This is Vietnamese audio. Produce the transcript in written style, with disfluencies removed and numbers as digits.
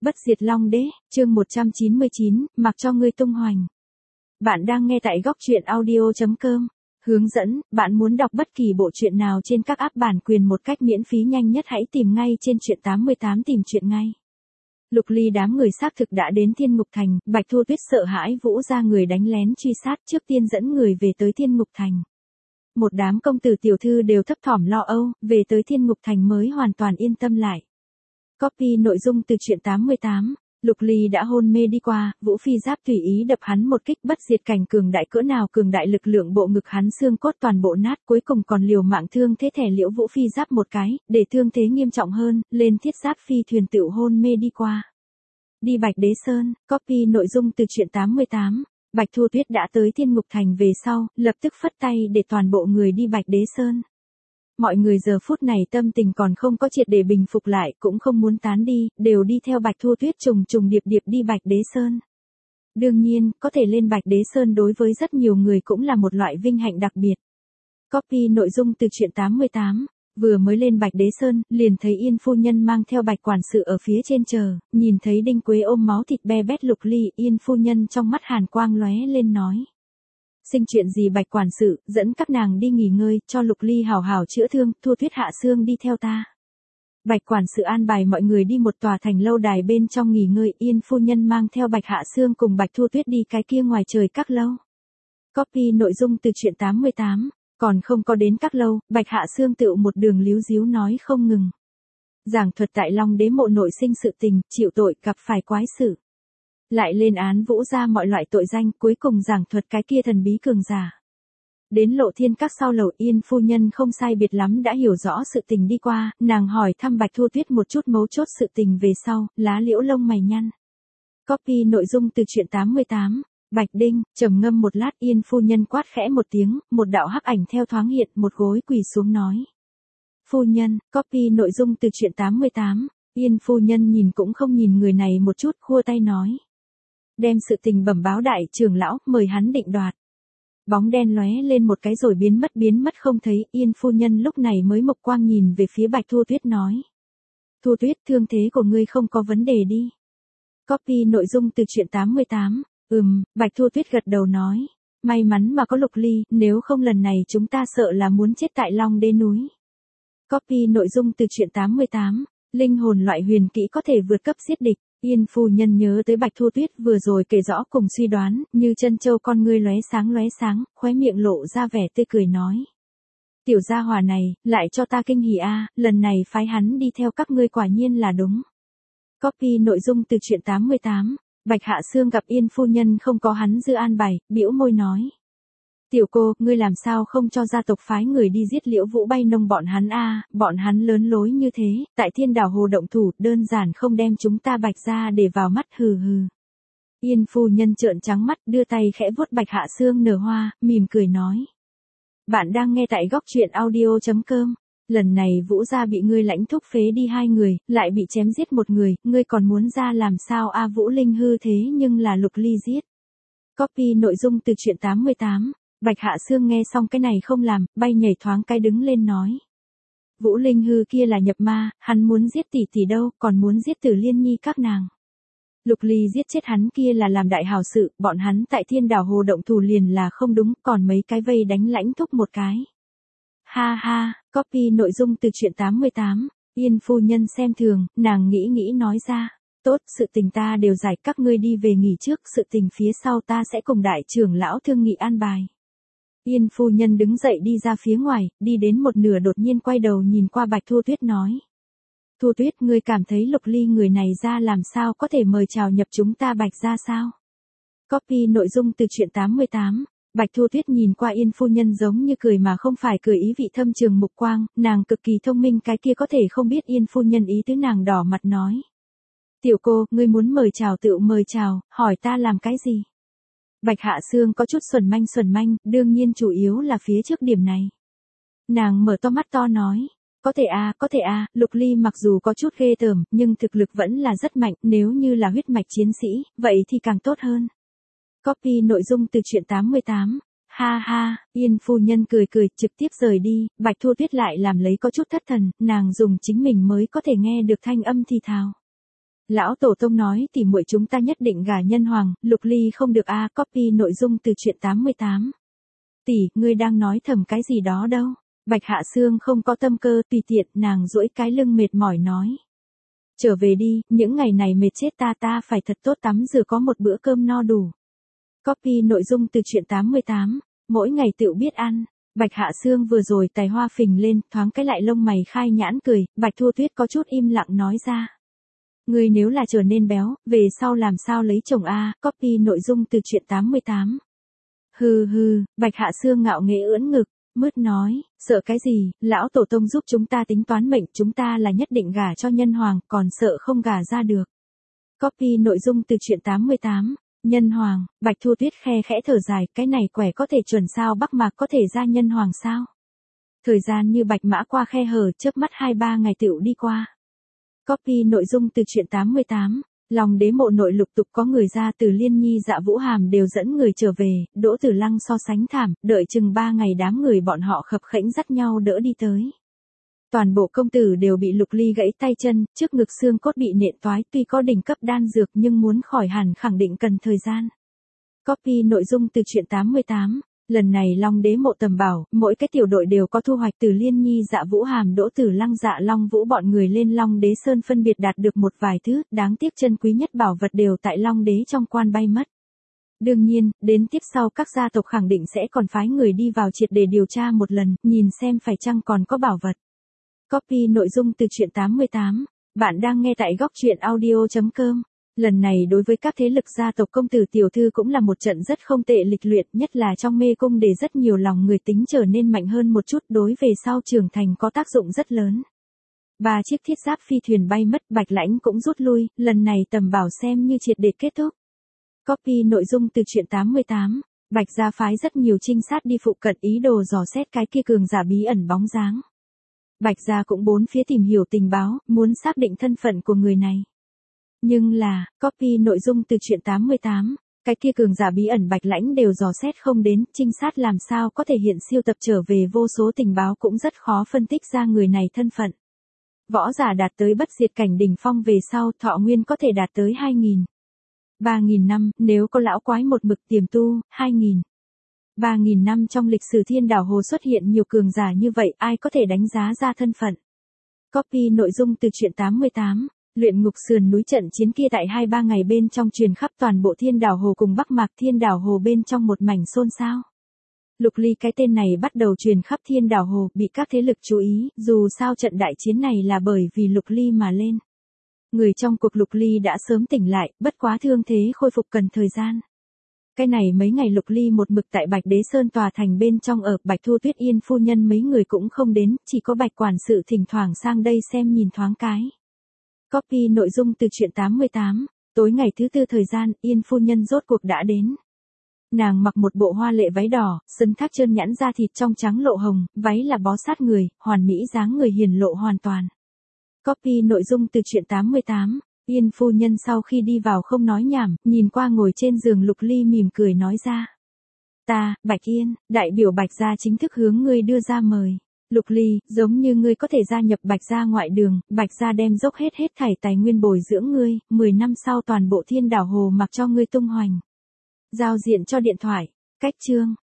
Bất diệt Long Đế, chương 199, mặc cho ngươi tung hoành. Bạn đang nghe tại góc truyện audio.com. Hướng dẫn, bạn muốn đọc bất kỳ bộ truyện nào trên các app bản quyền một cách miễn phí nhanh nhất hãy tìm ngay trên truyện 88 tìm truyện ngay. Lục Ly đám người xác thực đã đến Thiên Ngục Thành, Bạch Thu Tuyết sợ hãi Vũ ra người đánh lén truy sát trước tiên dẫn người về tới Thiên Ngục Thành. Một đám công tử tiểu thư đều thấp thỏm lo âu, về tới Thiên Ngục Thành mới hoàn toàn yên tâm lại. Copy nội dung từ truyện 88, Lục Ly đã hôn mê đi qua, Vũ Phi Giáp tùy ý đập hắn một kích bất diệt cảnh cường đại cỡ nào cường đại lực lượng bộ ngực hắn xương cốt toàn bộ nát cuối cùng còn liều mạng thương thế thẻ liễu Vũ Phi Giáp một cái, để thương thế nghiêm trọng hơn, lên thiết giáp phi thuyền tựu hôn mê đi qua. Đi Bạch Đế Sơn, copy nội dung từ truyện 88. Bạch Thu Tuyết đã tới Thiên Ngục Thành về sau, lập tức phất tay để toàn bộ người đi Bạch Đế Sơn. Mọi người giờ phút này tâm tình còn không có triệt để bình phục lại, cũng không muốn tán đi, đều đi theo Bạch Thu Tuyết trùng trùng điệp điệp đi Bạch Đế Sơn. Đương nhiên, có thể lên Bạch Đế Sơn đối với rất nhiều người cũng là một loại vinh hạnh đặc biệt. Copy nội dung từ truyện 88. Vừa mới lên Bạch Đế Sơn, liền thấy Yên phu nhân mang theo Bạch quản sự ở phía trên chờ, nhìn thấy Đinh Quế ôm máu thịt be bét Lục Ly, Yên phu nhân trong mắt hàn quang lóe lên nói. Sinh chuyện gì Bạch quản sự, dẫn các nàng đi nghỉ ngơi, cho Lục Ly hảo hảo chữa thương, Thu Tuyết Hạ Sương đi theo ta. Bạch quản sự an bài mọi người đi một tòa thành lâu đài bên trong nghỉ ngơi, Yên phu nhân mang theo Bạch Hạ Sương cùng Bạch Thu Tuyết đi cái kia ngoài trời các lâu. Copy nội dung từ truyện 88. Còn không có đến các lâu, Bạch Hạ Sương tựu một đường líu díu nói không ngừng. Giảng thuật tại Long Đế mộ nội sinh sự tình, chịu tội, gặp phải quái sự. Lại lên án Vũ ra mọi loại tội danh, cuối cùng giảng thuật cái kia thần bí cường giả. Đến Lộ Thiên Các sau lầu, Yên phu nhân không sai biệt lắm đã hiểu rõ sự tình đi qua, nàng hỏi thăm Bạch Thu Tuyết một chút mấu chốt sự tình về sau, lá liễu lông mày nhăn. Copy nội dung từ truyện 88. Bạch Đinh, trầm ngâm một lát, Yên phu nhân quát khẽ một tiếng, một đạo hắc ảnh theo thoáng hiện, một gối quỳ xuống nói. Phu nhân, copy nội dung từ truyện 88. Yên phu nhân nhìn cũng không nhìn người này một chút, khua tay nói. Đem sự tình bẩm báo đại trưởng lão, mời hắn định đoạt. Bóng đen lóe lên một cái rồi biến mất không thấy, Yên phu nhân lúc này mới mộc quang nhìn về phía Bạch Thu Tuyết nói. Thu Tuyết, thương thế của ngươi không có vấn đề đi. Copy nội dung từ truyện 88. Bạch Thu Tuyết gật đầu nói. May mắn mà có Lục Ly, nếu không lần này chúng ta sợ là muốn chết tại Long Đế núi. Copy nội dung từ truyện 88. Linh hồn loại huyền kỹ có thể vượt cấp giết địch. Yên phu nhân nhớ tới Bạch Thu Tuyết vừa rồi kể rõ cùng suy đoán, như chân châu con ngươi lóe sáng, khóe miệng lộ ra vẻ tươi cười nói. Tiểu gia hỏa này, lại cho ta kinh hỉ a, lần này phái hắn đi theo các ngươi quả nhiên là đúng. Copy nội dung từ truyện 88. Bạch Hạ Sương gặp Yên phu nhân không có hắn dư an bài, bĩu môi nói. Tiểu cô, ngươi làm sao không cho gia tộc phái người đi giết Liễu Vũ Bay Nông bọn hắn a, bọn hắn lớn lối như thế, tại Thiên Đảo Hồ động thủ, đơn giản không đem chúng ta Bạch ra để vào mắt, hừ hừ. Yên phu nhân trợn trắng mắt, đưa tay khẽ vuốt Bạch Hạ Sương nở hoa, mỉm cười nói. Bạn đang nghe tại góc truyện audio.com. Lần này Vũ gia bị ngươi lãnh thúc phế đi 2 người, lại bị chém giết 1 người, ngươi còn muốn ra làm sao a? Vũ Linh hư thế nhưng là Lục Ly giết. Copy nội dung từ truyện 88. Bạch Hạ Sương nghe xong cái này không làm, bay nhảy thoáng cái đứng lên nói. Vũ Linh hư kia là nhập ma, hắn muốn giết tỷ tỷ đâu, còn muốn giết Tử Liên Nhi các nàng. Lục Ly giết chết hắn kia là làm đại hào sự, bọn hắn tại Thiên Đảo Hồ động thủ liền là không đúng, còn mấy cái vây đánh lãnh thúc một cái. Ha ha, copy nội dung từ truyện 88. Yên phu nhân xem thường, nàng nghĩ nói ra. Tốt, sự tình ta đều giải, các ngươi đi về nghỉ trước, sự tình phía sau ta sẽ cùng đại trưởng lão thương nghị an bài. Yên phu nhân đứng dậy đi ra phía ngoài, đi đến một nửa đột nhiên quay đầu nhìn qua Bạch Thu Tuyết nói. Thu Tuyết, ngươi cảm thấy Lục Ly người này ra làm sao có thể mời chào nhập chúng ta Bạch ra sao? Copy nội dung từ truyện 88. Bạch Thu Tuyết nhìn qua Yên phu nhân giống như cười mà không phải cười, ý vị thâm trường mục quang, nàng cực kỳ thông minh, cái kia có thể không biết Yên phu nhân ý tứ, nàng đỏ mặt nói. Tiểu cô, ngươi muốn mời chào tựu mời chào, hỏi ta làm cái gì? Bạch Hạ Sương có chút xuẩn manh, đương nhiên chủ yếu là phía trước điểm này. Nàng mở to mắt to nói. Có thể a, Lục Ly mặc dù có chút ghê tởm, nhưng thực lực vẫn là rất mạnh, nếu như là huyết mạch chiến sĩ, vậy thì càng tốt hơn. Copy nội dung từ truyện 88. Ha ha, Yên phu nhân cười trực tiếp rời đi, Bạch Thu Tuyết lại làm lấy có chút thất thần, nàng dùng chính mình mới có thể nghe được thanh âm thì thào. Lão tổ tông nói tỷ muội chúng ta nhất định gả nhân hoàng, Lục Ly không được a, copy nội dung từ truyện 88. Tỷ, ngươi đang nói thầm cái gì đó đâu? Bạch Hạ Sương không có tâm cơ, tùy tiện, nàng duỗi cái lưng mệt mỏi nói. Trở về đi, những ngày này mệt chết ta phải thật tốt tắm rửa có một bữa cơm no đủ. Copy nội dung từ truyện 88, mỗi ngày tự biết ăn. Bạch Hạ Sương vừa rồi tài hoa phình lên, thoáng cái lại lông mày khai nhãn cười, Bạch Thu Tuyết có chút im lặng nói ra. Ngươi nếu là trở nên béo, về sau làm sao lấy chồng a? Copy nội dung từ truyện 88. Hừ, Bạch Hạ Sương ngạo nghễ ưỡn ngực, mứt nói, sợ cái gì, lão tổ tông giúp chúng ta tính toán mệnh, chúng ta là nhất định gả cho nhân hoàng, còn sợ không gả ra được. Copy nội dung từ truyện 88. Nhân hoàng, Bạch Thu Tuyết khe khẽ thở dài, cái này quẻ có thể chuẩn sao Bắc Mạc có thể ra nhân hoàng sao? Thời gian như bạch mã qua khe hở, chớp mắt 2-3 ngày tựu đi qua. Copy nội dung từ truyện 88. Lòng đế mộ nội lục tục có người ra, từ Liên Nhi Dạ Vũ Hàm đều dẫn người trở về, Đỗ Tử Lăng so sánh thảm, đợi chừng 3 ngày đám người bọn họ khập khẽnh dắt nhau đỡ đi tới. Toàn bộ công tử đều bị Lục Ly gãy tay chân, trước ngực xương cốt bị nện toái, tuy có đỉnh cấp đan dược nhưng muốn khỏi hẳn khẳng định cần thời gian. Copy nội dung từ truyện 88. Lần này Long Đế mộ tầm bảo, mỗi cái tiểu đội đều có thu hoạch, từ Liên Nhi Dạ Vũ Hàm Đỗ Tử Lăng Dạ Long Vũ bọn người lên Long Đế Sơn phân biệt đạt được một vài thứ, đáng tiếc chân quý nhất bảo vật đều tại Long Đế trong quan bay mất. Đương nhiên, đến tiếp sau các gia tộc khẳng định sẽ còn phái người đi vào triệt để điều tra một lần, nhìn xem phải chăng còn có bảo vật. Copy nội dung từ truyện 88. Bạn đang nghe tại góc truyện audio.com. Lần này đối với các thế lực gia tộc công tử tiểu thư cũng là một trận rất không tệ lịch luyện, nhất là trong mê cung để rất nhiều lòng người tính trở nên mạnh hơn một chút, đối về sau trưởng thành có tác dụng rất lớn. 3 chiếc thiết giáp phi thuyền bay mất, Bạch Lãnh cũng rút lui, lần này tầm bảo xem như triệt để kết thúc. Copy nội dung từ truyện 88. Bạch gia phái rất nhiều trinh sát đi phụ cận ý đồ dò xét cái kia cường giả bí ẩn bóng dáng. Bạch gia cũng bốn phía tìm hiểu tình báo, muốn xác định thân phận của người này. Nhưng là, copy nội dung từ truyện 88, cái kia cường giả bí ẩn Bạch Lãnh đều dò xét không đến, trinh sát làm sao có thể hiện siêu tập trở về vô số tình báo cũng rất khó phân tích ra người này thân phận. Võ giả đạt tới bất diệt cảnh đỉnh phong về sau, thọ nguyên có thể đạt tới 2.000. 3.000 năm, nếu có lão quái một mực tiềm tu, 2.000. 3.000 năm trong lịch sử thiên đảo hồ xuất hiện nhiều cường giả như vậy, ai có thể đánh giá ra thân phận. Copy nội dung từ truyện 88. Luyện ngục sườn núi trận chiến kia tại 2-3 ngày bên trong truyền khắp toàn bộ thiên đảo hồ cùng Bắc Mạc, thiên đảo hồ bên trong một mảnh xôn xao. Lục Ly cái tên này bắt đầu truyền khắp thiên đảo hồ, bị các thế lực chú ý, dù sao trận đại chiến này là bởi vì Lục Ly mà lên. Người trong cuộc Lục Ly đã sớm tỉnh lại, bất quá thương thế khôi phục cần thời gian. Cái này mấy ngày Lục Ly một mực tại Bạch Đế Sơn tòa thành bên trong ở, Bạch Thu Tuyết Yên phu nhân mấy người cũng không đến, chỉ có Bạch quản sự thỉnh thoảng sang đây xem nhìn thoáng cái. Copy nội dung từ truyện 88. Tối ngày thứ tư thời gian, Yên phu nhân rốt cuộc đã đến. Nàng mặc một bộ hoa lệ váy đỏ, sân thác trơn nhẵn da thịt trong trắng lộ hồng, váy là bó sát người, hoàn mỹ dáng người hiền lộ hoàn toàn. Copy nội dung từ truyện 88. Yên phu nhân sau khi đi vào không nói nhảm, nhìn qua ngồi trên giường Lục Ly mỉm cười nói ra. Ta, Bạch Yên, đại biểu Bạch gia chính thức hướng ngươi đưa ra mời. Lục Ly, giống như ngươi có thể gia nhập Bạch gia ngoại đường, Bạch gia đem dốc hết thảy tài nguyên bồi dưỡng ngươi, 10 năm sau toàn bộ thiên đảo hồ mặc cho ngươi tung hoành. Giao diện cho điện thoại, cách chương.